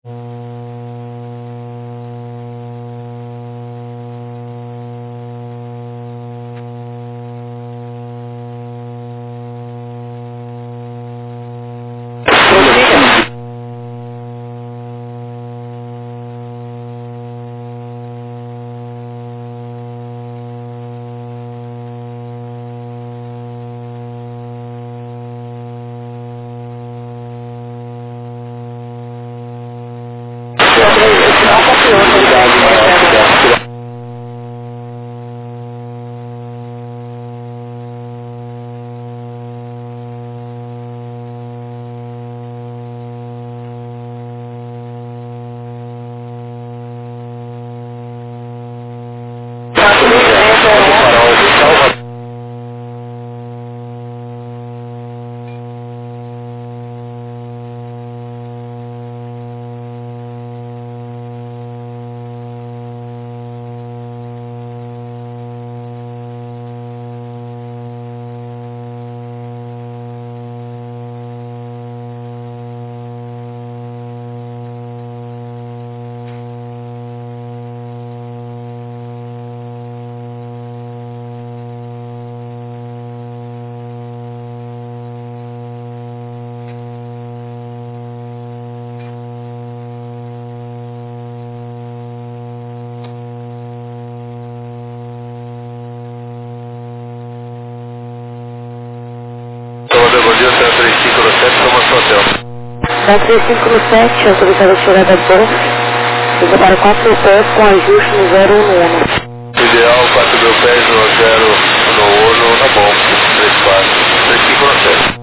Bom dia, 3507, Thomas Hotel. 3507, autorizada a chegada a bordo. Fica para 4 mil pés com ajuste no 0 no Uno. Ideal, 4 mil pés no 0 no Uno, na bom. 34, 3507.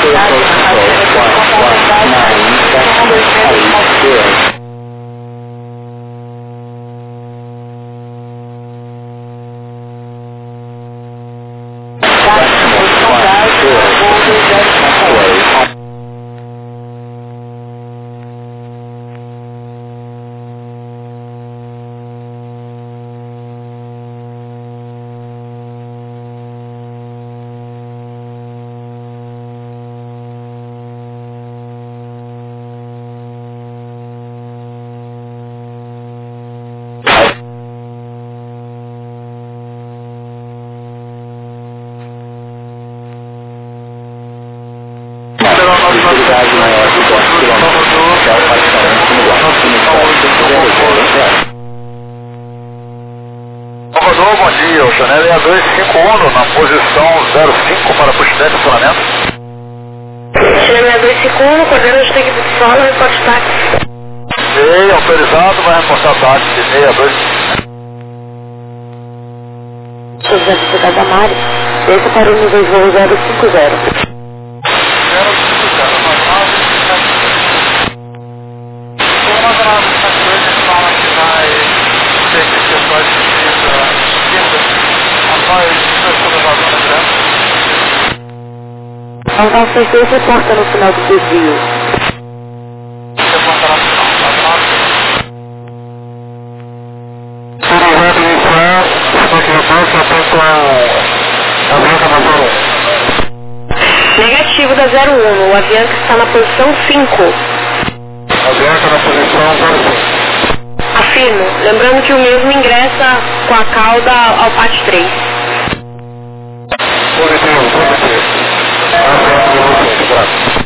Velocidade maior de 4 km, até o parcialmente no ar, Salvador, bom dia, o Chanel 6251 na posição 05 para puxar de estacionamento. Chanel 6251, coordenando de equipe de solo, reporte táxi. Ei, autorizado, vai reportar táxi 62. José de Cidade da Mari, desça para o nível de voo 050. Não dá certeza e porta no final do desvio. Negativo da 01, o Avianca está na posição 5. Avianca na posição 05. Afirmo, lembrando que o mesmo ingressa com a cauda ao pátio 3. Positivo, positivo. Graças.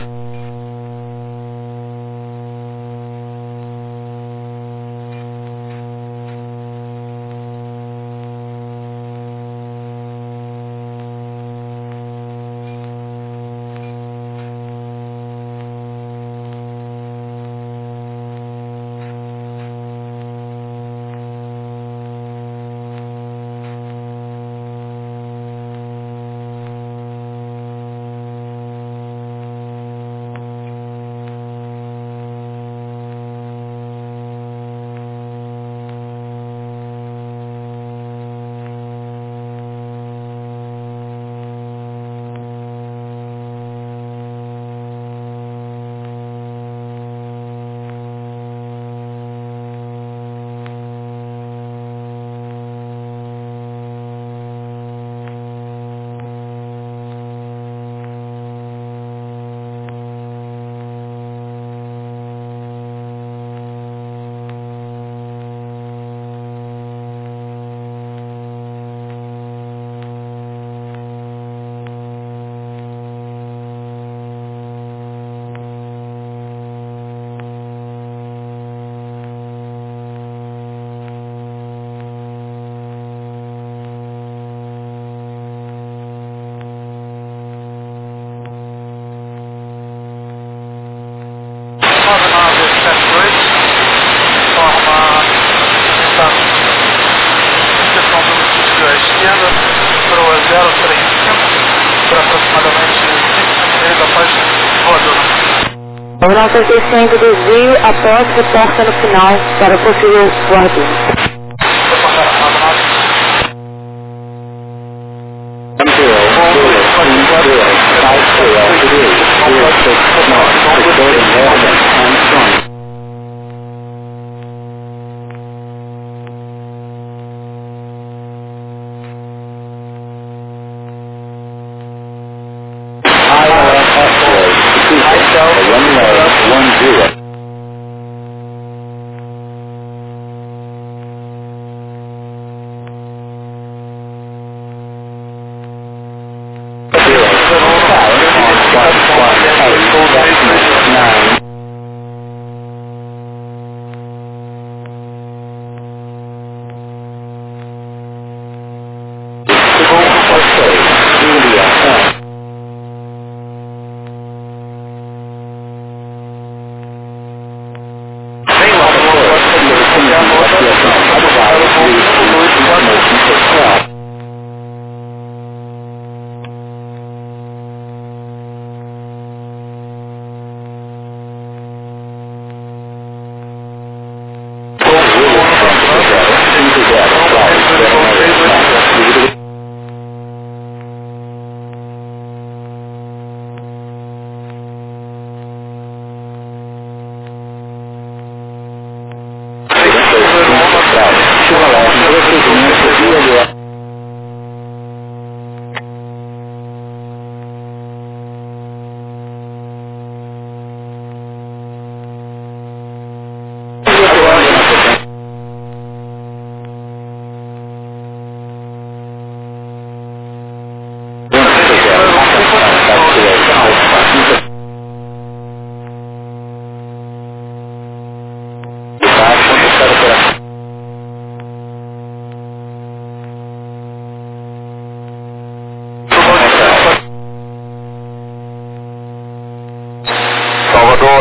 O nosso descendo do desvio após reporta no final para possível guarda.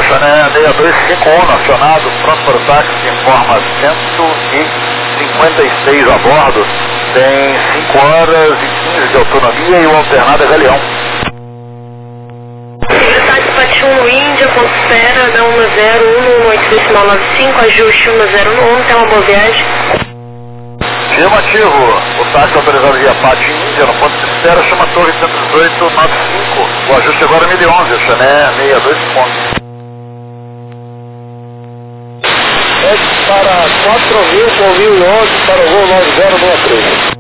Chané 6251, acionado, pronto para o táxi, informa 156 a bordo, tem 5 horas e 15 de autonomia e o alternado é Galeão. Táxi Pati 1 Índia, ponto espera, da 10-118-95, ajuste 1011, tem uma boa viagem. Afirmativo, o táxi autorizado via Pati Índia, no ponto de espera, chama Torre 11895, o ajuste agora é 1011, Chané 62 pontos. Para 4.000 com 1011 para o voo 9063.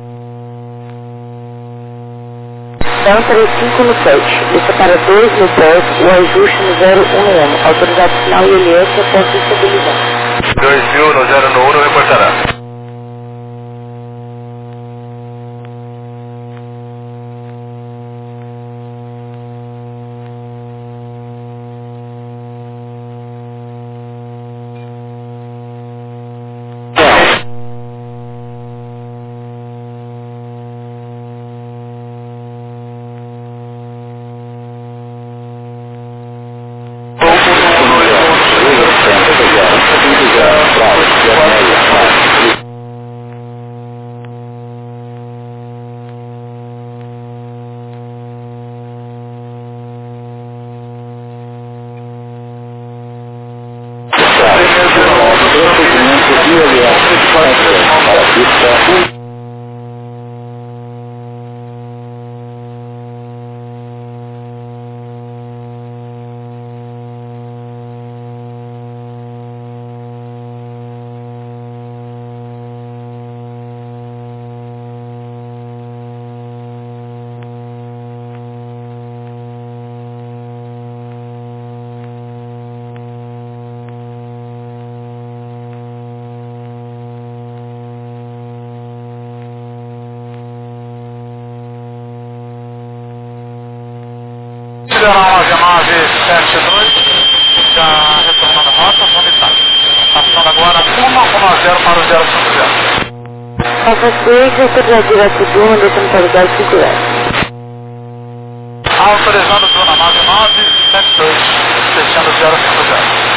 Então 35 no 7, lista para 2 no PES, o ajuste no 011, autorizado final ILS após estabilizar. 2000 no 011 reportará. Liberal 9972, já retornando a rota, vamos estar. Passando agora 110 para o 050. Faça 6, autorizado direto de 1, deixando para o 050. Autorizando Bruna 9972, fechando 050.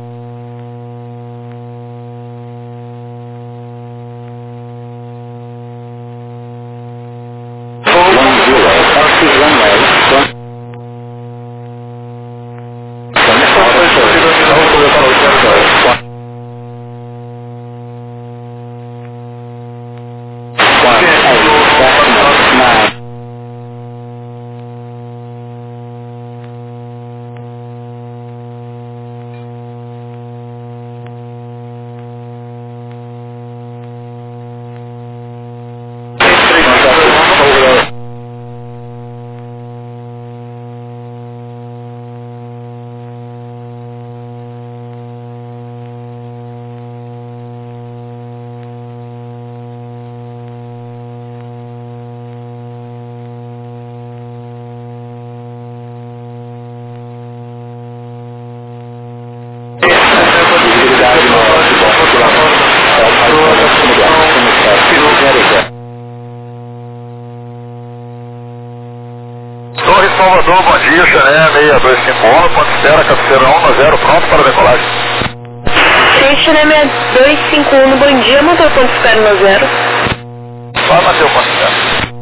Torre Salvador, bom dia, Chané 6251, ponto espera, cabeceira 110, pronto para decolagem. Chané 6251, bom dia, motor ponto espera no 0. Vai manter o ponto espera.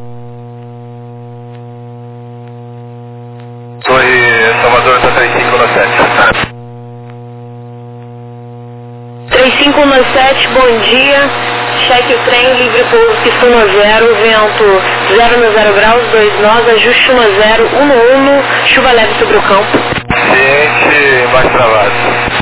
Torre Salvador está 3517. 3517, bom dia. Cheque o trem, livre pouso, pista 10, vento 0 graus, 2 nós, ajuste 10, 11, chuva leve sobre o campo. Ciente, mais travado.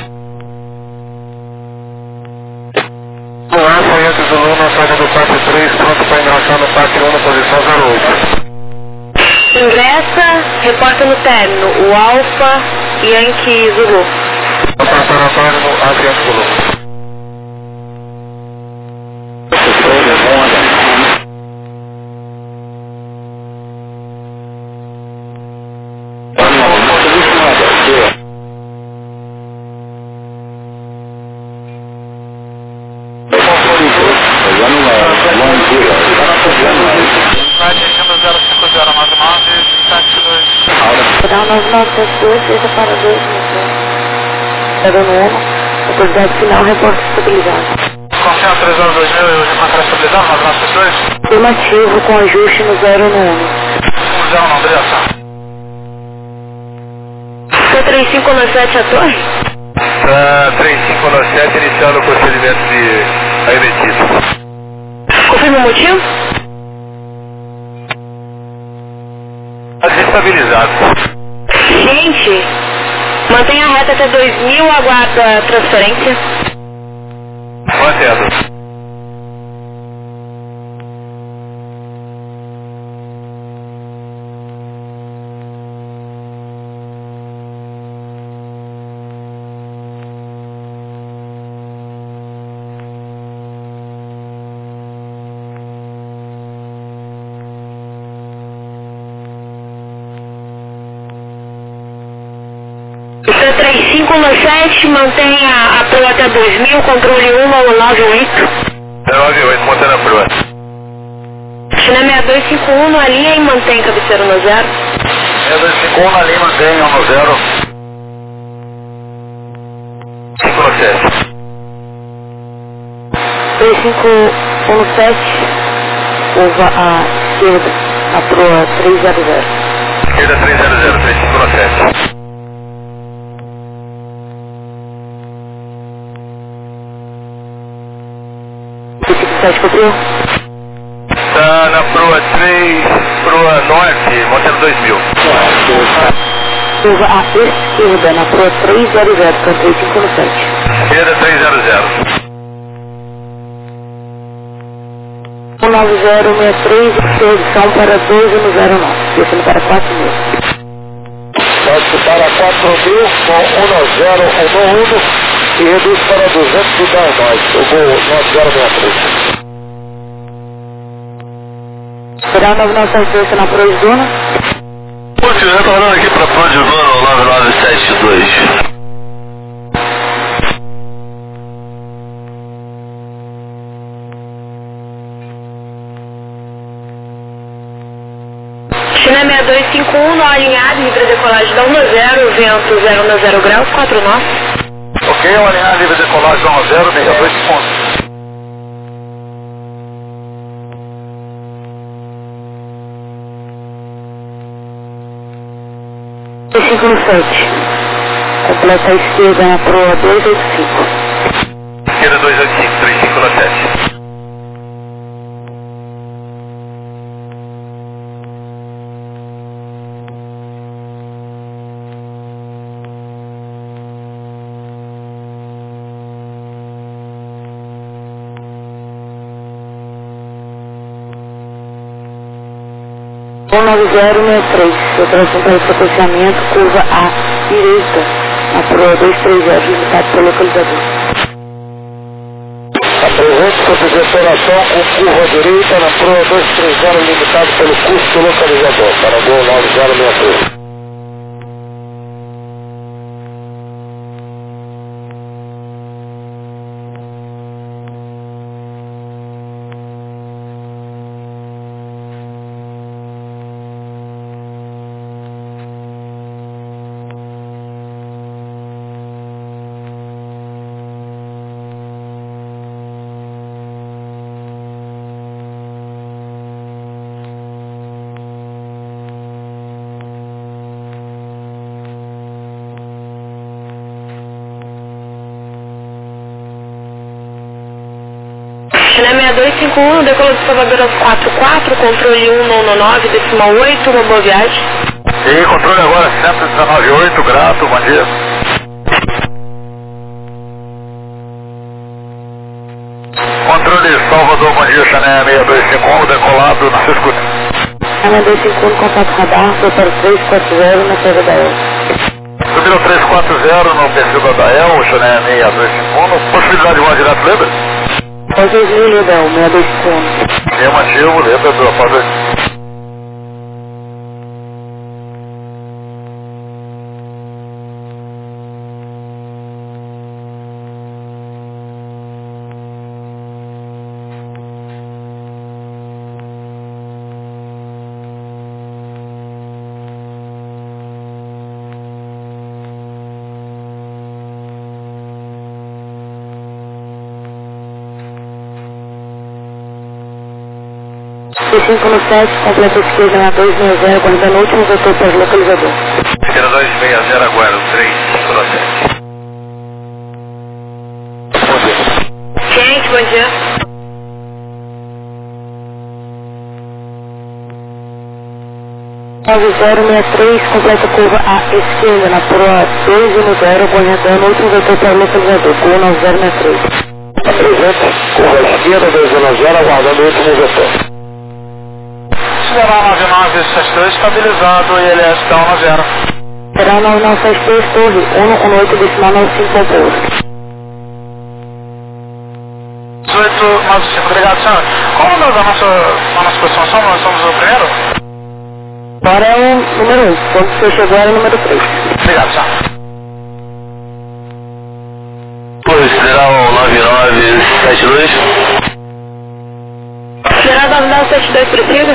Olá, Foiante Zulu, na saída do Pátio 3, pronto para ingressar no Pátio 1, na posição 08. Ingressa, reporta no término, o Alfa Yankee Zulu. Preparatório no Aviante Zulu. Vou dar um 9972, deixa para 2 minutos. Tá dando 1, velocidade final, reporte estabilizado. Confirma 3 horas 2000 e o matéria estabilizado, 992? Afirmativo com ajuste no 0 no 1. 0 não, direção. C3597 a torre? 3597 iniciando o procedimento de arremetida. Confirma o motivo? Desestabilizado. Gente, mantenha a reta até 2000, aguarda a transferência. Mantendo. C3597, mantenha a proa até 2000, controle 1 ao 98. 98, mantendo a proa. China 6251 na linha e mantém cabeceira no 0. 6251 na linha, mantém 1 no 0. 597. 3517, curva à esquerda, a proa 300. Esquerda 300, 3597. 357 cobriu? Tá na proa 3, proa norte, mantendo 2000. Curva à esquerda, na proa 300, com 3517. Esquerda 300. 19063, expedição para 12 no 09, descendo para 4.000. Pode para 4.000 com 19011 e reduz para 210 nós. Eu vou 9063. Será 9972 na proa de zona? Pô, retornando aqui para a proa de zona 9972. China 6251, nó alinhado, livre decolagem da 1 a 0, vento 0 na 0 graus, 4 nós. Ok, o alinhado livre decolagem 1 a 0, 62 pontos. Completa a esquerda na proa 285. Esquerda 285, 3597. Um 9063, operação para sequenciamento, curva à direita, na proa 230, limitado pelo localizador. Apresente sua operação com curva à direita na proa 230, limitado pelo custo do localizador, para voo 9063. China 6251, decolou de Salvador às 44, controle 199, decimal 8, uma boa viagem. E controle agora 119,8, grato, bom dia. Controle Salvador, bom dia, China 6251, decolado na sua escuta. China 6251, contato radar, foi para 340 na saída da El. Subiram 340 no perfil da Dael, China 6251, possibilidade de voar direto, lembra? Após 2000, Lidão, 6251. Afirmativo, lembra do após 2000. 5 no 7, completa esquerda na 260, aguardando o último vetor para o localizador. Esquerda 260, aguardo 35 no 7. Gente, bom dia. Nove 063, completa curva à esquerda na proa 210, aguardando o último vetor para o localizador, curva 9063. Apresenta, curva à esquerda 210, aguardando o último vetor. Será 9972 estabilizado, ILS down a 0. Será 9972, torre 118, decimal 95 ao pouso. 1895, obrigado, senhor. Qual a nossa posição? Somos o primeiro? Agora é o número 1, quando você chegou era o número 3. Obrigado, senhor. Considerar o 9972. Será 9972, precisa?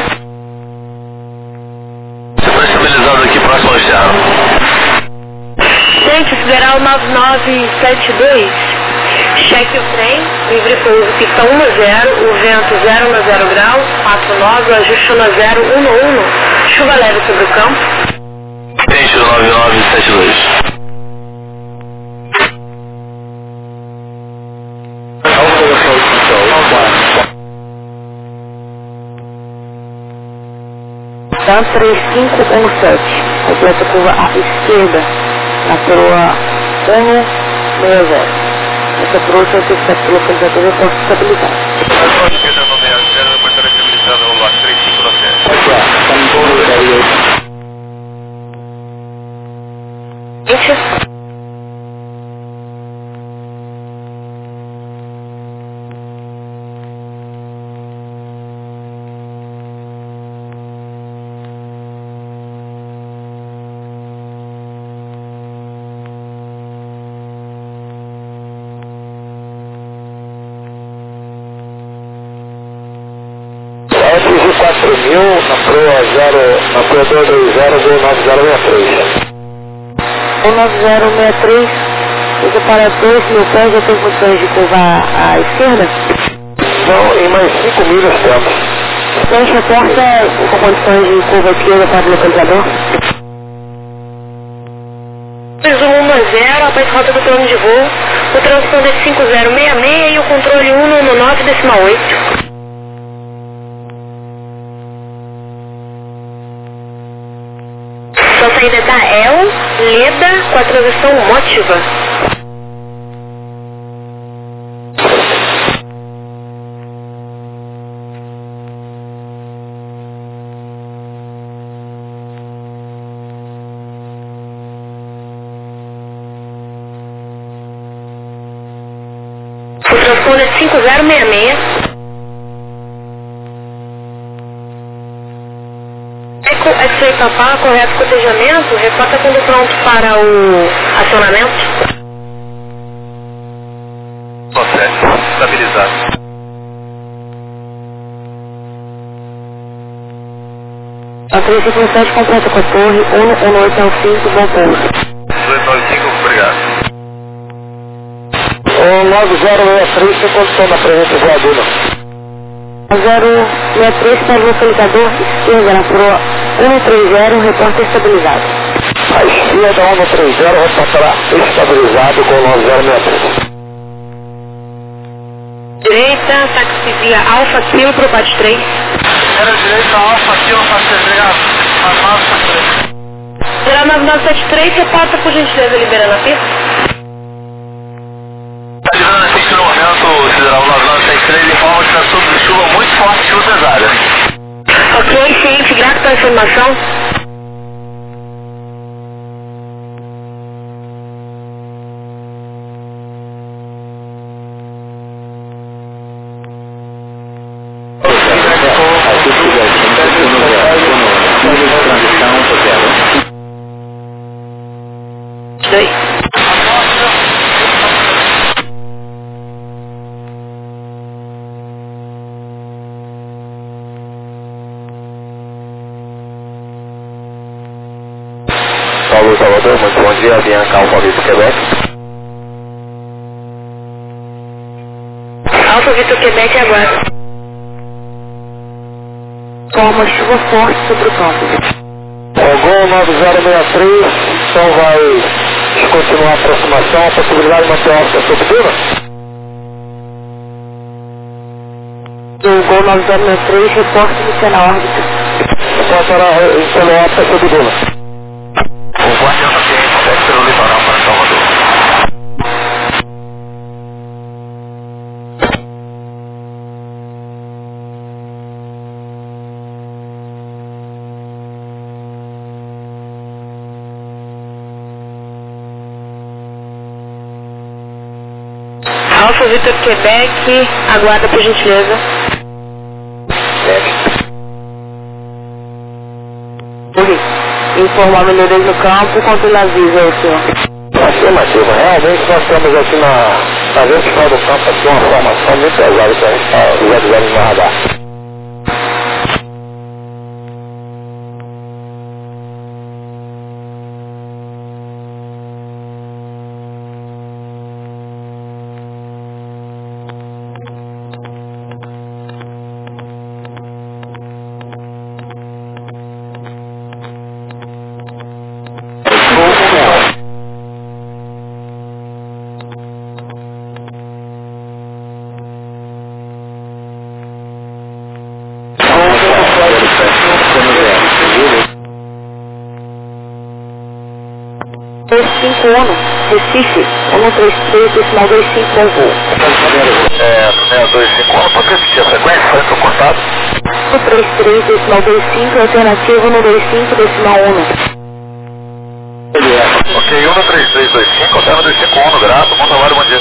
Você foi estabilizado aqui próximo ao externo. Gente, considerar o 9972. Cheque o trem, livre pouso, pista 1 no 0, o vento 0 no 0 graus, 4 nós, o ajuste no 0, 1 no 1, chuva leve sobre o campo. Peixe 9972. Então 3517, completa curva à esquerda, na proa 160. Essa proa tem que estar localizador e posso estabilizar. Esquerda no 60, depois estará estabilizado o lote 35 no 7. Gente. SG 4000 na proa 220, voo 9063. 19063, usa para 2.000 pés, já tem condições de curvar à esquerda? Não, em mais 5 milhas temos. Gente, reporta com condições de curva à esquerda para o localizador. 110, após rota do plano de voo, o transponder 5066 e o controle 199 decimal 8. Sua saída da El, Leda, com a transição Mótiva. O transponder 5066. X-Ray Papá, correto cotejamento, reporta quando pronto para o acionamento. Processo, estabilizado. A 357 completa com a torre 11895, bom pouso. 295, obrigado. O 9063 tem condição na presença voadora. 063 para o localizador esquerda na proa 130, repórter estabilizado. A esquerda 130 reportará estabilizado com o 9063. Direita, táxi via Alfa Kilo pro PAT 3. Era direita, Alfa, Kilo, Pastor, obrigado. 9973. Será 9973, reporta por gentileza liberando a pista. Liberando a pista no momento, Sideral 9973, informa que está sob chuva muito forte, chuva pesada. Ok, ciente, grato pela informação. Paulo Salvador, muito bom dia, Bianca Alfa Vitor Quebec. Alfa Vitor Quebec agora. Toma chuva forte sobre o campo. Gol 9063, então vai continuar a aproximação, a possibilidade de manter a órbita sobre Duna? O Gol 9063, reporte iniciar na órbita. Passará pela órbita sobre Duna. O Guardião da ciência segue pelo litoral para Salvador. Alfa Vitor Quebec, aguarda por gentileza. Informar melhorias no campo, quanto ele avisa o senhor? Afirmativo, realmente nós temos aqui na vertical do campo aqui uma formação muito pesada que a gente está visualizando no radar. Recife, 133, decimal 25, bom voo. 625, pode repetir a sequência, parece que eu cortado. 133, decimal 25, alternativa 125, decimal 1. Ok, 13325, alterna 251, grato, bom trabalho, bom dia.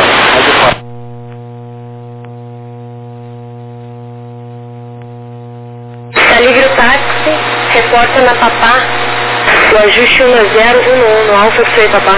Está livre o táxi, reporta na Papá, o ajuste 1011, Alfa Frei Papá.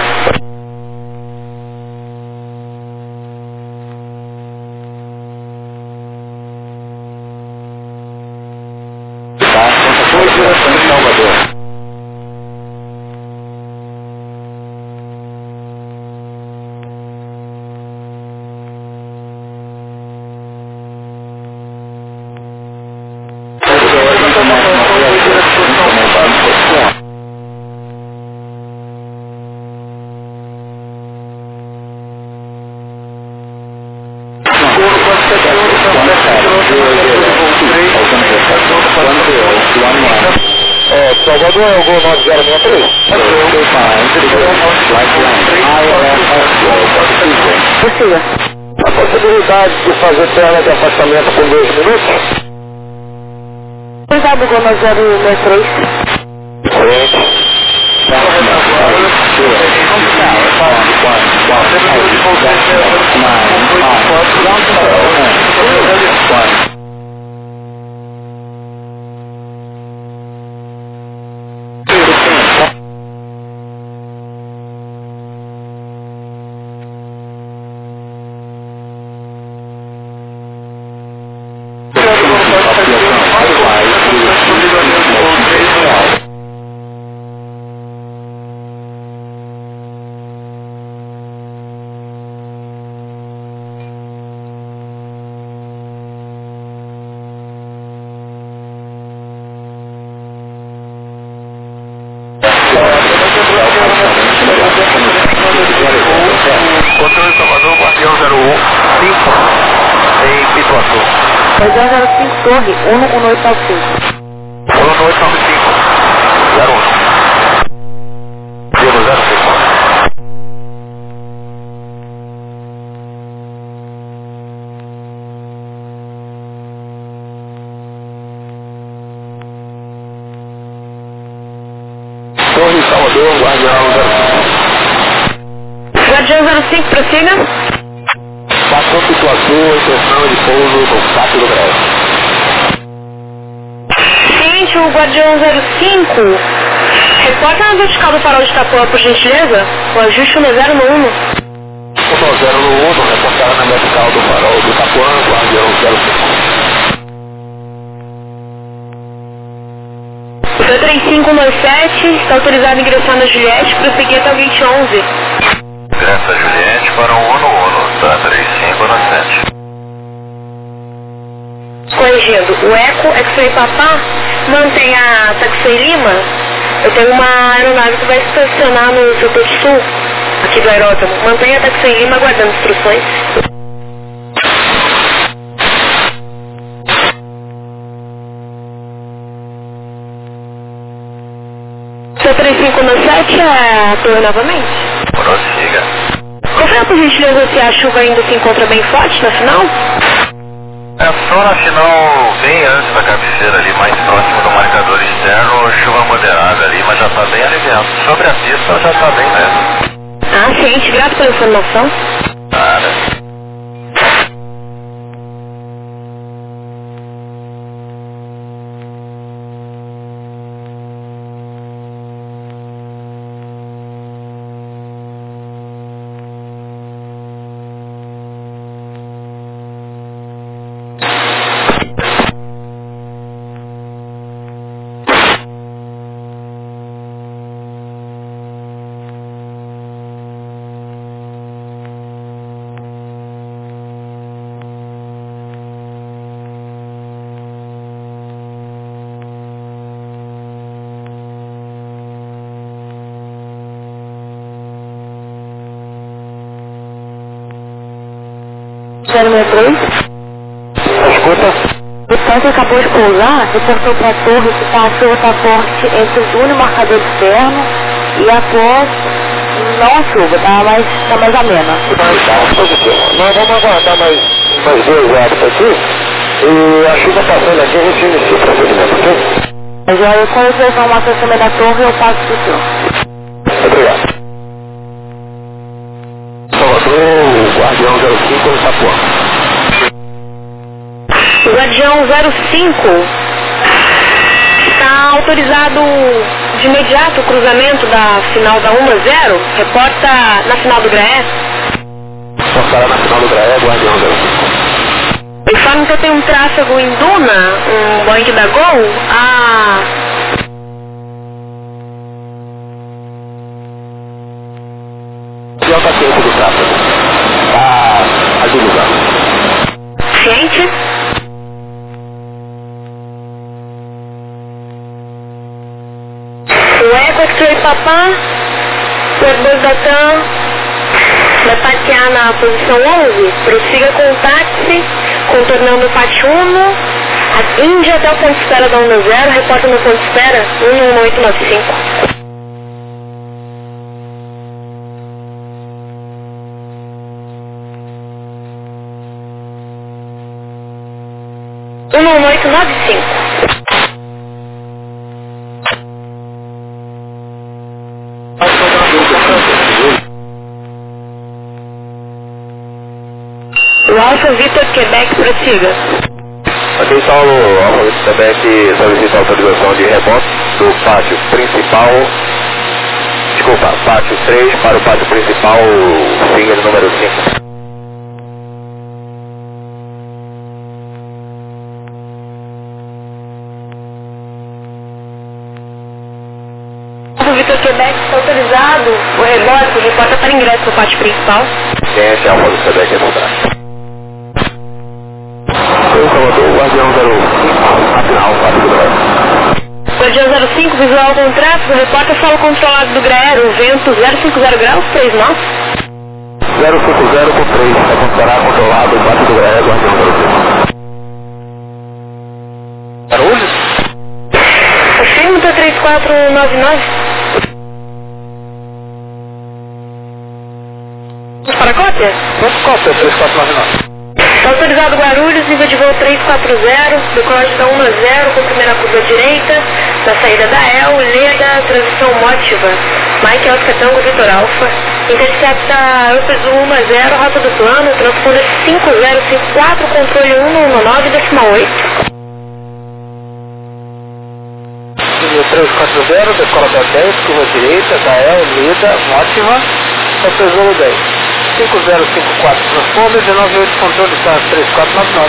Salvador é o Gol 9063. Possível. A possibilidade de fazer tela de afastamento com 2 minutos? Cuidado do Gol 9063. Frente. Controle Salvador, Guardião 015, em Pituaçu. Guardião 05, Torre, 11895. 1895, 01. Diego 05. Torre Salvador, Guardião 05. Guardião 05, prossiga. Passou Pituaçu, intenção de pouso no Pátio do Breve. Seguinte, o Guardião 05, reporta na vertical do farol de Itapuã, por gentileza, o ajuste 10 no 1. 10 no 1, reportará na vertical do farol do Itapuã, Guardião 05. O 3517 está autorizado a ingressar na Juliette, prosseguir até o 2011. Ingressa Juliette para o 1 no 1, tá 35 na 7. Corrigir corrigindo, o Eco X-Ray Papá mantém a Taxi Lima. Eu tenho uma aeronave que vai estacionar no setor sul, aqui do aeródromo. Mantenha a Taxi Lima aguardando instruções. C3597 é a torre novamente? Prossiga. Confirma por gentileza se a chuva ainda se encontra bem forte na final? É só na final, bem antes da cabeceira ali, mais próximo do marcador externo, chuva moderada ali, mas já está bem aliviado. Sobre a pista já está bem leve. Ah, ciente, grato pela informação. Nada. Escuta. O tanque acabou de pousar, reportou para a torre que a chuva está forte entre o túnel e o marcador externo e após não a chuva, tá mais amena. Nós vamos aguardar mais 2 horas aqui e a chuva passando aqui, a gente inicia o procedimento, ok? Mas aí, quando eu informações também da torre, eu passo para o senhor. Obrigado. Salvador, o Guardião 05 no Itapuã. O Guardião 05 está autorizado de imediato o cruzamento da final da 1-0, reporta na final do Graé. Passará na final do Graé, Guardião 05. Informe que eu tenho um tráfego em Duna, um Boeing da Gol, Já está ciente do tráfego. Está agilizado. ciente. O Eco X-Ray Papá, o Airbus da TAM, vai passear na posição 11, prossiga com o táxi, contornando o pátio 1, indo até o ponto de espera da 1-0, reporta no ponto de espera 11895. O Alfa Vitor Quebec prossiga. Aqui Saulo, Alfa Vitor Quebec solicita autorização de rebote do pátio principal, pátio 3 para o pátio principal, finger número 5. Vitor Quebec está autorizado, o rebote reporta para ingresso no pátio principal. Ciência, Alfa Vitor Quebec é contrato. Eu, Salvador, Guardião 05, a final, pátio do Graé. Guardião 05, visual com tráfego, reporta solo controlado do Graé, o vento 050 graus, 3 nós. 050 com 3, é controlado, pátio do Graé, Guardião 05. Barulhos? Firme do 3499. Para a cópia? Cópia 3499. Está autorizado Guarulhos, nível de voo 340, decolagem da 1-0, com primeira curva direita, na saída da EL, Leda, transição Mótiva, Mike Oscar Tango Vitor Alfa, intercepta Upers 1-0, rota do plano, transponder 5054, controle 119,8. 340, decola da 10, curva direita, da EL, Leda, Mótiva, Upers 10. 5054 transforma, 198 controle está 3499.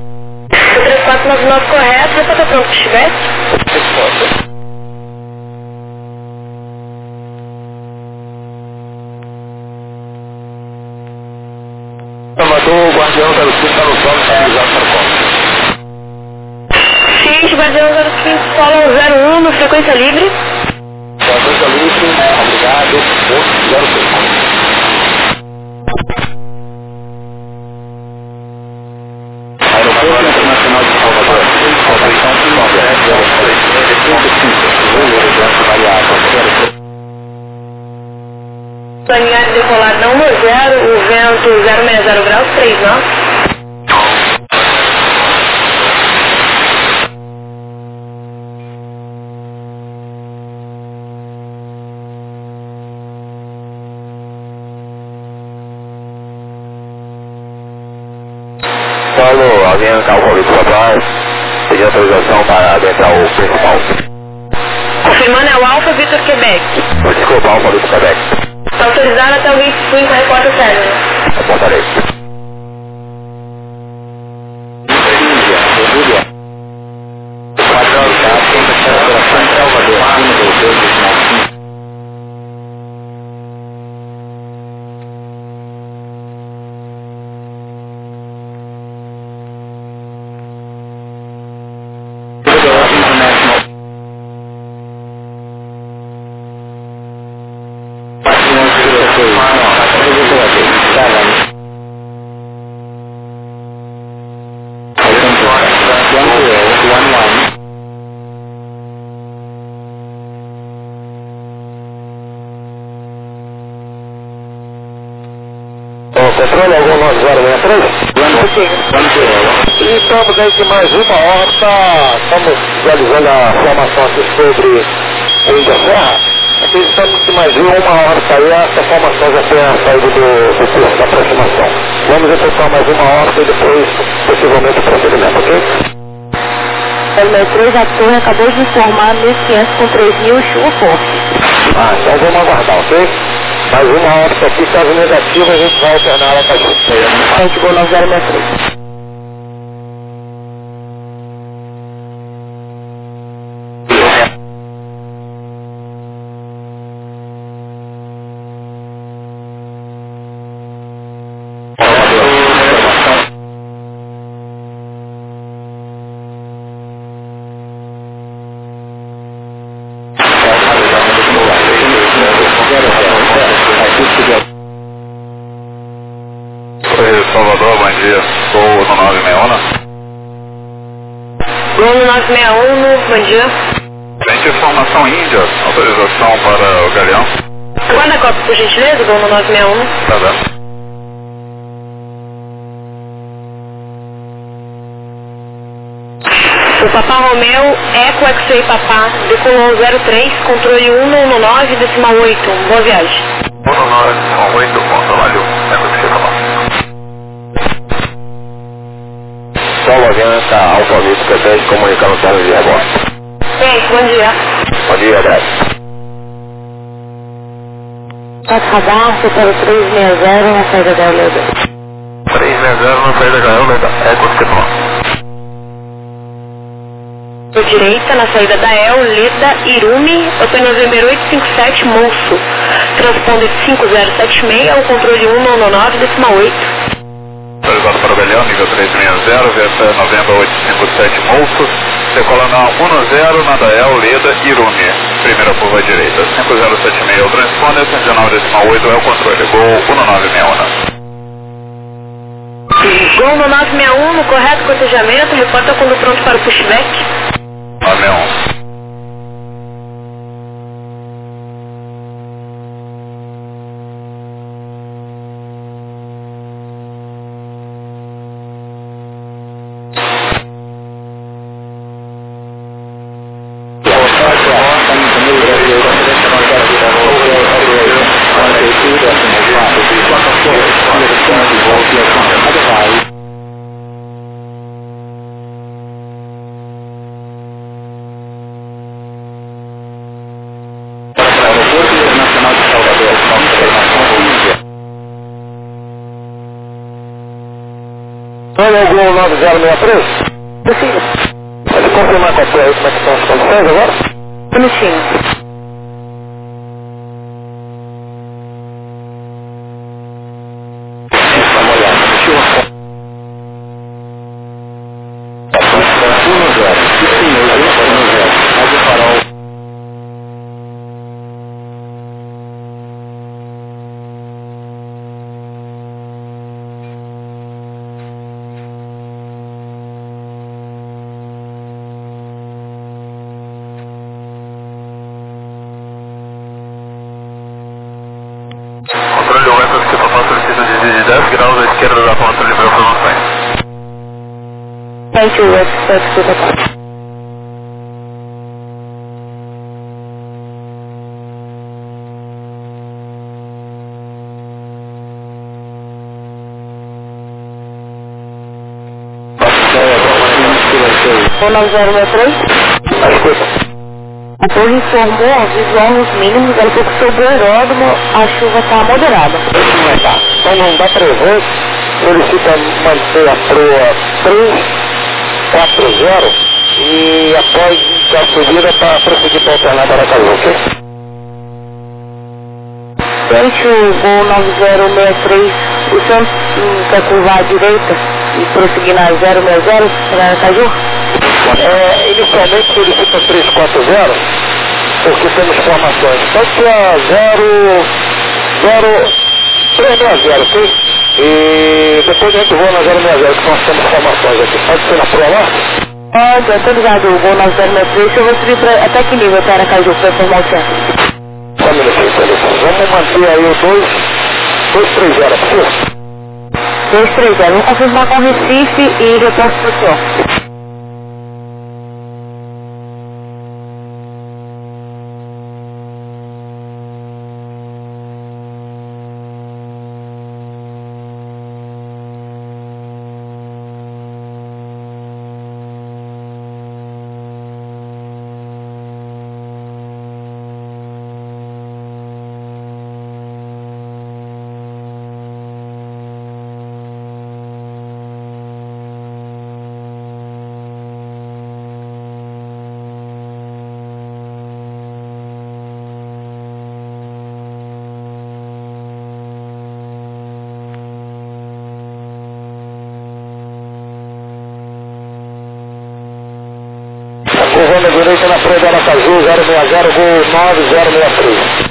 3499 correto, já está pronto que estiver? Resposta. Salvador, Guardião 05 está no plano, está avisado para o ponto. Seguinte, Guardião 05, solo 01 no frequência livre. Frequência livre, obrigado, 06. Aeroporto Internacional de Salvador, salvação 19, variável. Planear decolar não 10, o vento 060 graus, 3 nós. Paulo, alguém calculou isso atrás, pediu autorização para adentrar o principal. Confirmando é o Alfa Vitor Quebec. Desculpa, Alfa Vitor Quebec. Está autorizado até o 25, reporta o término. Apontarei. Controle algum 9063? E estamos aí de mais uma horta, estamos realizando a formação aqui sobre o Índia Serra. Aqui estamos de mais uma horta aí, essa formação já tem a saída do curso da aproximação. Vamos efetuar mais uma horta e depois, possivelmente, o procedimento, ok? O 3, a torre acabou de informar 1500 com 3000, chuva forte. Então vamos aguardar, ok? Mais uma horta aqui, caso negativo, a gente vai alternar ela com a gente. Frente Gol 9063. Salvador, bom dia. Sou no 961. Gol 961, bom dia. Frente informação Índia, autorização para o Galeão. Aguarda a cópia, por gentileza, Gol 961. Tá dando. O Papá Romeu, Eco X-Ray Papá, decolou 03, controle 119, decimal 8. Boa viagem. 119, 8, ponto, valeu. É o que você falou. Solo Avianca, Alfa Vitor Quebec, comunicando o término de rebote. Bom dia. Bom dia, André. Radar, setor 360 na saída da Oleda. 360 na saída da Oleda, é o que você falou. Por direita, na saída da El, Leda, Irumi, Hotel November 857, Moço. Transponder 5076, o controle 199, decimal 8. Autorizado para o Galeão, nível 360, Veta November 857, Moço. Decola na 10, na Dael, Leda, Irumi. Primeira curva à direita. 5076 é o transponder, 119, decimal 8 é o controle. Gol 1961. Gol 961, no correto cotejamento, reporta quando pronto para o pushback. 961. Olha o Gol 9063? Possível. Pode confirmar com a tua aí como é que estão as condições agora? Bonitinho. Sim, senhor. 10 graus à esquerda da ponta, liberou informações. Thank you, expect to the call. O 9063? A torre informou visual mínimos, ela falou que sobre o aeródromo a chuva está moderada. Então não dá para ver, solicita manter a proa 340 e após a subida para prosseguir para alternar para Aracaju, ok? Tente o voo 9063, o senhor quer curvar à direita e prosseguir na 060 para Aracaju? Inicialmente solicita 340, porque temos formações. Pode ser a 360, ok? E depois a gente voa na 060, que nós temos formações aqui. Pode ser na proa lá? Pode, eu tô ligado, o voo 9063, eu vou subir até que nível para Aracaju para informar o centro. Só um minutinho, vamos manter aí o 230, por favor. 230, vou confirmar com o Recife e reporto para o senhor. Curvando a direita na proa de Aracaju, 060, voo 9063.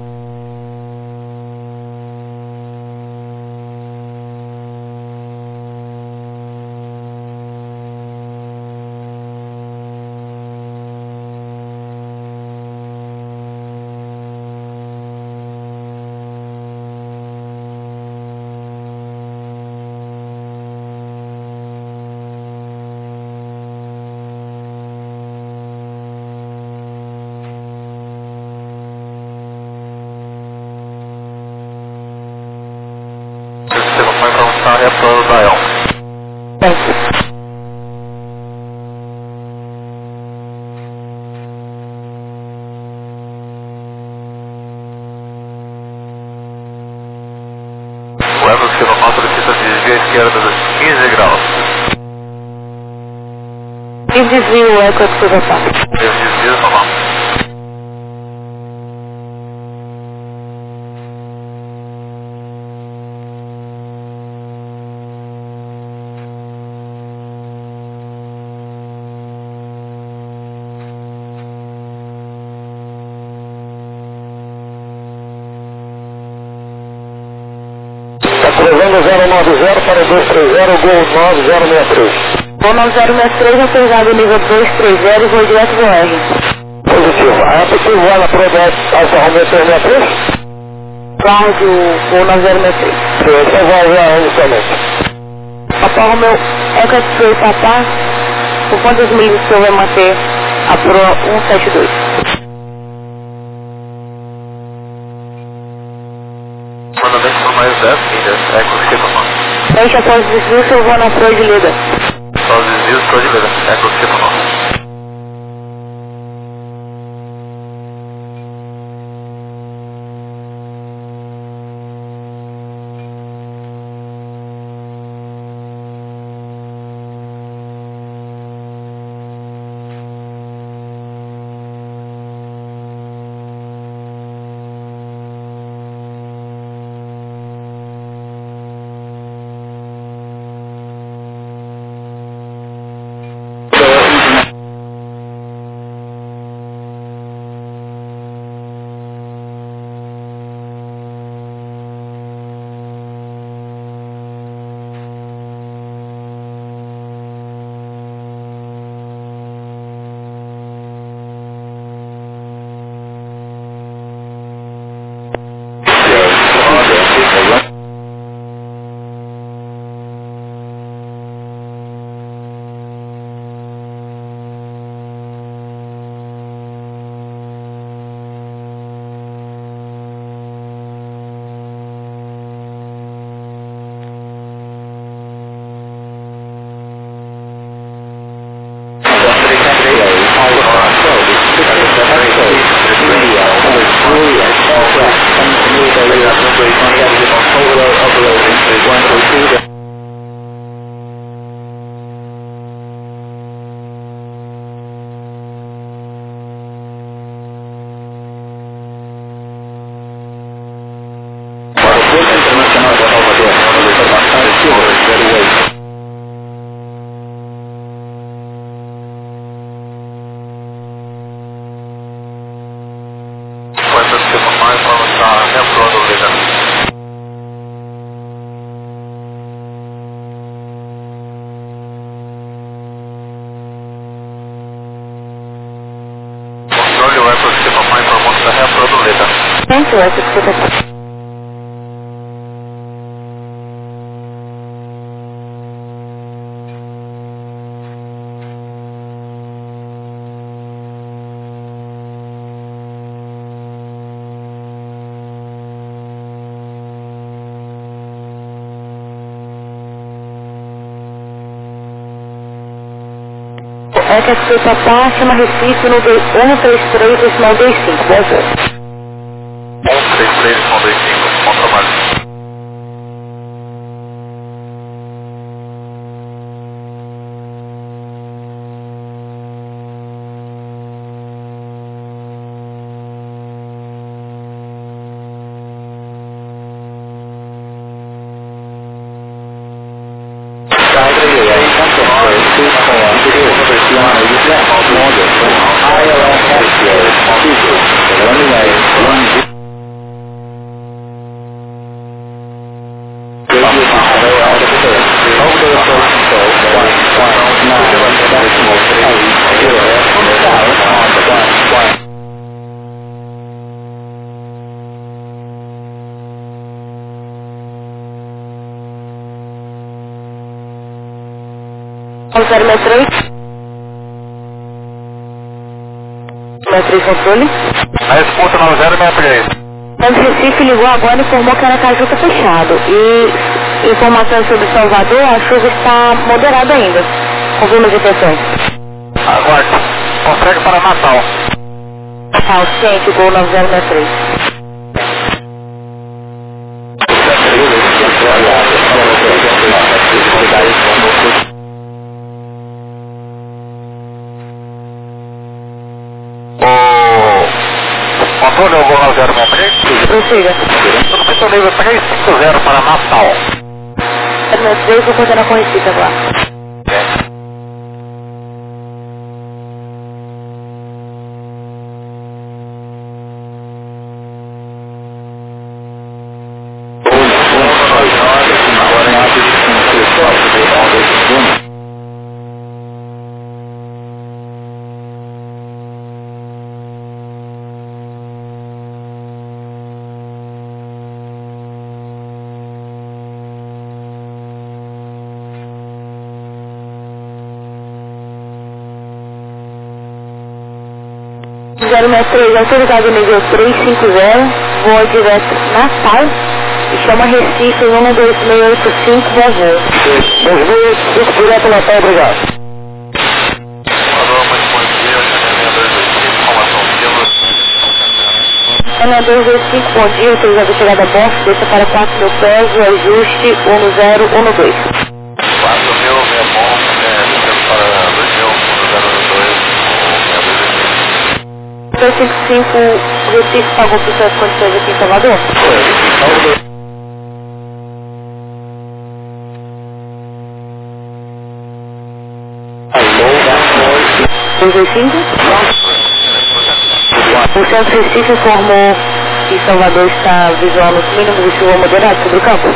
O Evo Silvamar solicita desvio à esquerda dos 15 graus. Que desvio é que eu preciso passar? Desvio normal. Cruzando 090 para 230, gol 9063. Voo 9063, autorizado nível 230 e vou direto do R. Positivo. É possível voar na proa da Alfa Romeo 363? Guarde o voo 9063. Então vai voar inicialmente. Alfa Romeo Eco X-Ray Papá, por quantas milhas o senhor vai manter a proa 172? Mandamento por mais 10 milhas, Eco Silvamar. Fecha após o desvio, o senhor voa na proa de lida. Só os desvios, estou de lida, Eco Silvamar. Leda. Thank you, essa escuta. É que a escuta tá, chama Recife no 133, decimal 25, boa sorte. 133, 125, bom trabalho. Ao 063. 063 controle. A resposta 9063. Santos Recife ligou agora e informou que Aracaju está fechado. E informações sobre Salvador, a chuva está moderada ainda. Confirma as intenções. Aguarde. Consegue para Natal. Natal, ciente, gol 9063. Controle ao gol 9063. Prossiga. Substituto nível 350 para Natal. 063, vou coordenar com Recife agora. Autorizado nível 350, voa direto Natal e chama Recife 12685, boa volta. 2005 direto Natal, obrigado. Ana 225, bom dia, autorizado chegada a bordo, deixa para 4.000 pés, o ajuste 1012. 4.000, é bom, para 255, o Recife pagou por suas condições aqui em Salvador? O Santos Recife informou que Salvador está visual nos mínimos de chuva moderada sobre o campo?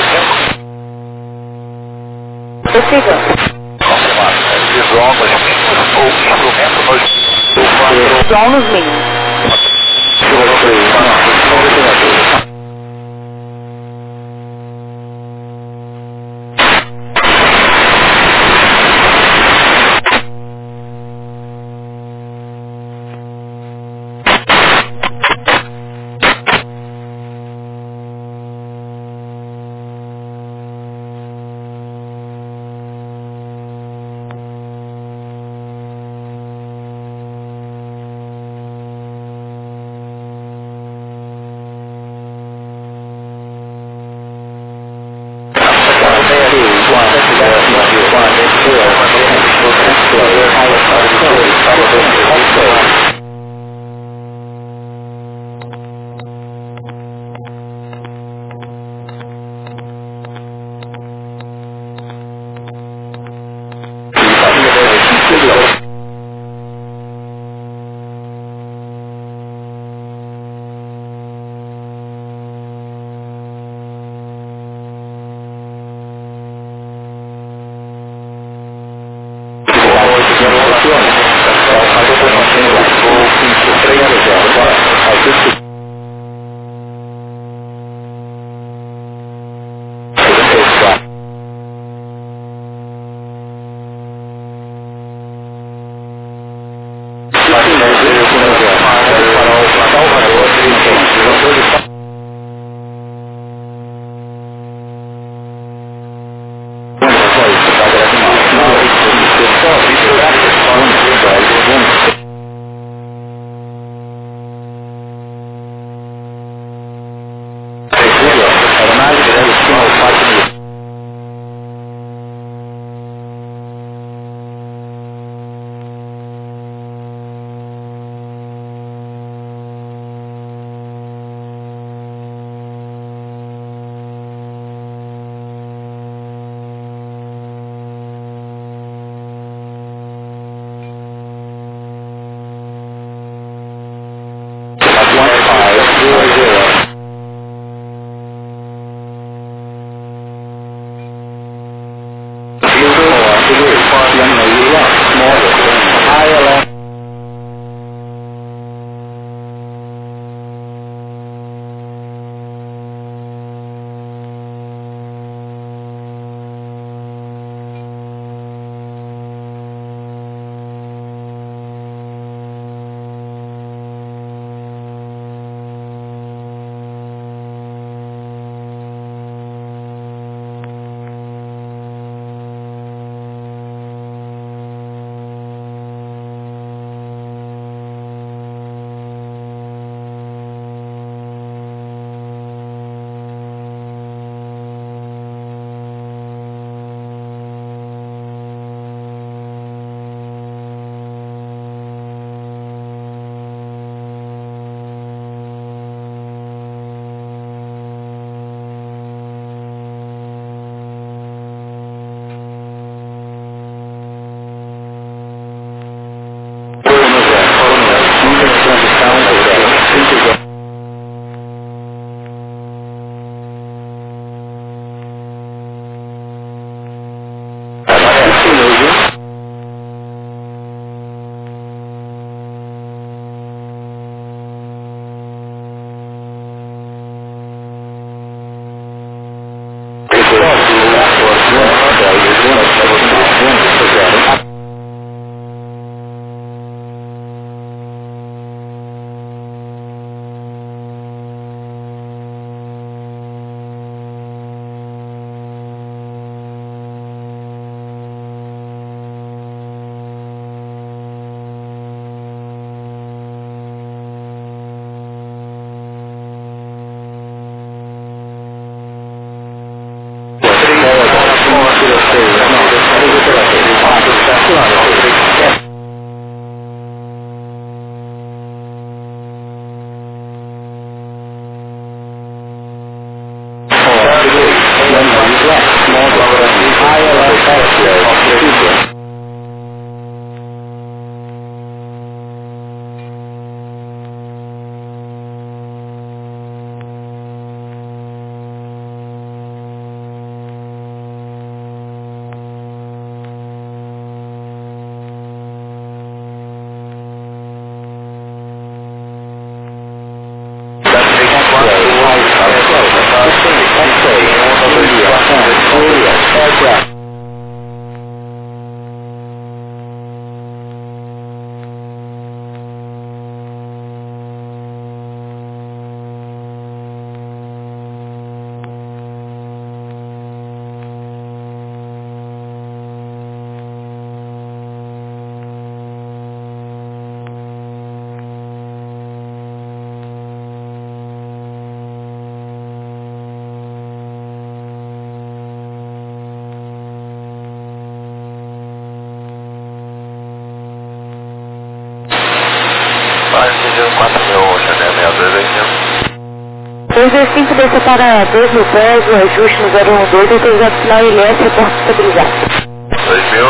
Prossiga. Confirmado. Visual 2000. ou instrumento nós Som nos mínimos. mata meu Chanel 62 aqui. 225 desce para 2.000 pés, o ajuste no 012, autorizado sinal ILS, reporte estabilizado. 2000?